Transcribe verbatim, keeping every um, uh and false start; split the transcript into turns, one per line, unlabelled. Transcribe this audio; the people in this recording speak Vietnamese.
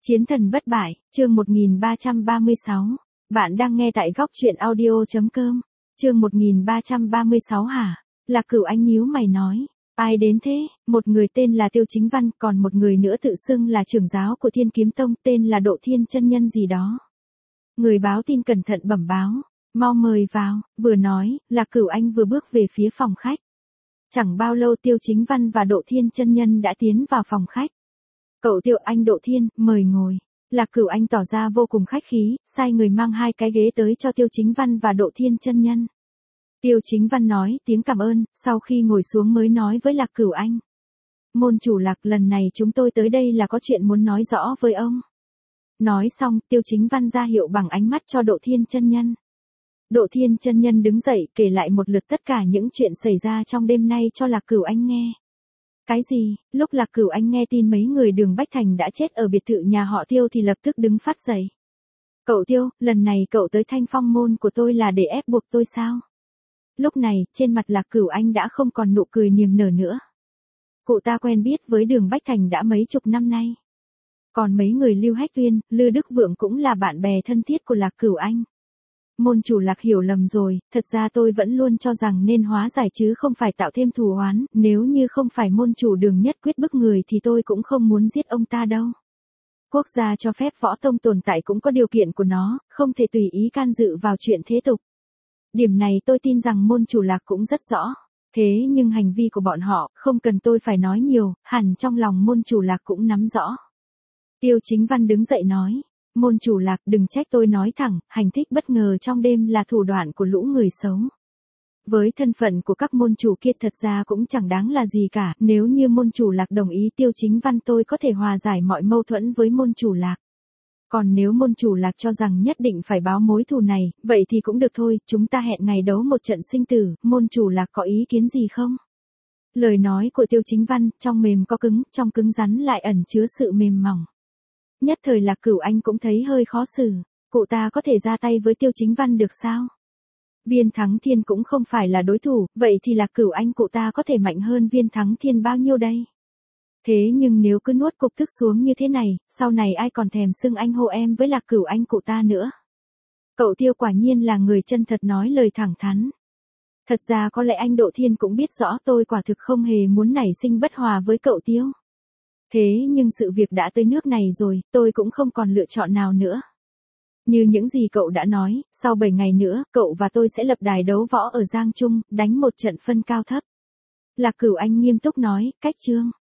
Chiến thần bất bại, chương một nghìn ba trăm ba mươi sáu. Bạn đang nghe tại góc truyện audio.com. Chương một nghìn ba trăm ba mươi sáu hả? Lạc Cửu Anh nhíu mày nói. Ai đến thế? Một người tên là Tiêu Chính Văn, còn một người nữa tự xưng là trưởng giáo của Thiên Kiếm Tông, tên là Độ Thiên chân nhân gì đó. Người báo tin cẩn thận bẩm báo. Mau mời vào, vừa nói, Lạc Cửu Anh vừa bước về phía phòng khách. Chẳng bao lâu Tiêu Chính Văn và Độ Thiên chân nhân đã tiến vào phòng khách. Cậu Tiêu Anh Độ Thiên, mời ngồi. Lạc Cửu Anh tỏ ra vô cùng khách khí, sai người mang hai cái ghế tới cho Tiêu Chính Văn và Độ Thiên chân nhân. Tiêu Chính Văn nói tiếng cảm ơn, sau khi ngồi xuống mới nói với Lạc Cửu Anh. Môn chủ Lạc, lần này chúng tôi tới đây là có chuyện muốn nói rõ với ông. Nói xong, Tiêu Chính Văn ra hiệu bằng ánh mắt cho Độ Thiên chân nhân. Độ Thiên chân nhân đứng dậy kể lại một lượt tất cả những chuyện xảy ra trong đêm nay cho Lạc Cửu Anh nghe. Cái gì? Lúc Lạc Cửu Anh nghe tin mấy người Đường Bách Thành đã chết ở biệt thự nhà họ Tiêu thì lập tức đứng phát dậy. Cậu Tiêu, lần này cậu tới Thanh Phong môn của tôi là để ép buộc tôi sao? Lúc này, trên mặt Lạc Cửu Anh đã không còn nụ cười niềm nở nữa. Cụ ta quen biết với Đường Bách Thành đã mấy chục năm nay. Còn mấy người Lưu Hách Tuyên, Lư Đức Vượng cũng là bạn bè thân thiết của Lạc Cửu Anh. Môn chủ Lạc hiểu lầm rồi, thật ra tôi vẫn luôn cho rằng nên hóa giải chứ không phải tạo thêm thù oán, nếu như không phải môn chủ Đường nhất quyết bức người thì tôi cũng không muốn giết ông ta đâu. Quốc gia cho phép võ tông tồn tại cũng có điều kiện của nó, không thể tùy ý can dự vào chuyện thế tục. Điểm này tôi tin rằng môn chủ Lạc cũng rất rõ. Thế nhưng hành vi của bọn họ, không cần tôi phải nói nhiều, hẳn trong lòng môn chủ Lạc cũng nắm rõ. Tiêu Chính Văn đứng dậy nói. Môn chủ Lạc, đừng trách tôi nói thẳng, hành thích bất ngờ trong đêm là thủ đoạn của lũ người xấu. Với thân phận của các môn chủ kia thật ra cũng chẳng đáng là gì cả, nếu như môn chủ Lạc đồng ý Tiêu Chính Văn tôi có thể hòa giải mọi mâu thuẫn với môn chủ Lạc. Còn nếu môn chủ Lạc cho rằng nhất định phải báo mối thù này, vậy thì cũng được thôi, chúng ta hẹn ngày đấu một trận sinh tử, môn chủ Lạc có ý kiến gì không? Lời nói của Tiêu Chính Văn, trong mềm có cứng, trong cứng rắn lại ẩn chứa sự mềm mỏng. Nhất thời Lạc Cửu Anh cũng thấy hơi khó xử, cụ ta có thể ra tay với Tiêu Chính Văn được sao? Viên Thắng Thiên cũng không phải là đối thủ, vậy thì Lạc Cửu Anh cụ ta có thể mạnh hơn Viên Thắng Thiên bao nhiêu đây? Thế nhưng nếu cứ nuốt cục tức xuống như thế này, sau này ai còn thèm xưng anh hô em với Lạc Cửu Anh cụ ta nữa? Cậu Tiêu quả nhiên là người chân thật nói lời thẳng thắn. Thật ra có lẽ anh Độ Thiên cũng biết rõ tôi quả thực không hề muốn nảy sinh bất hòa với cậu Tiêu. Thế nhưng sự việc đã tới nước này rồi, tôi cũng không còn lựa chọn nào nữa. Như những gì cậu đã nói, sau bảy ngày nữa, cậu và tôi sẽ lập đài đấu võ ở Giang Trung, đánh một trận phân cao thấp. Lạc Cửu Anh nghiêm túc nói, cách chương.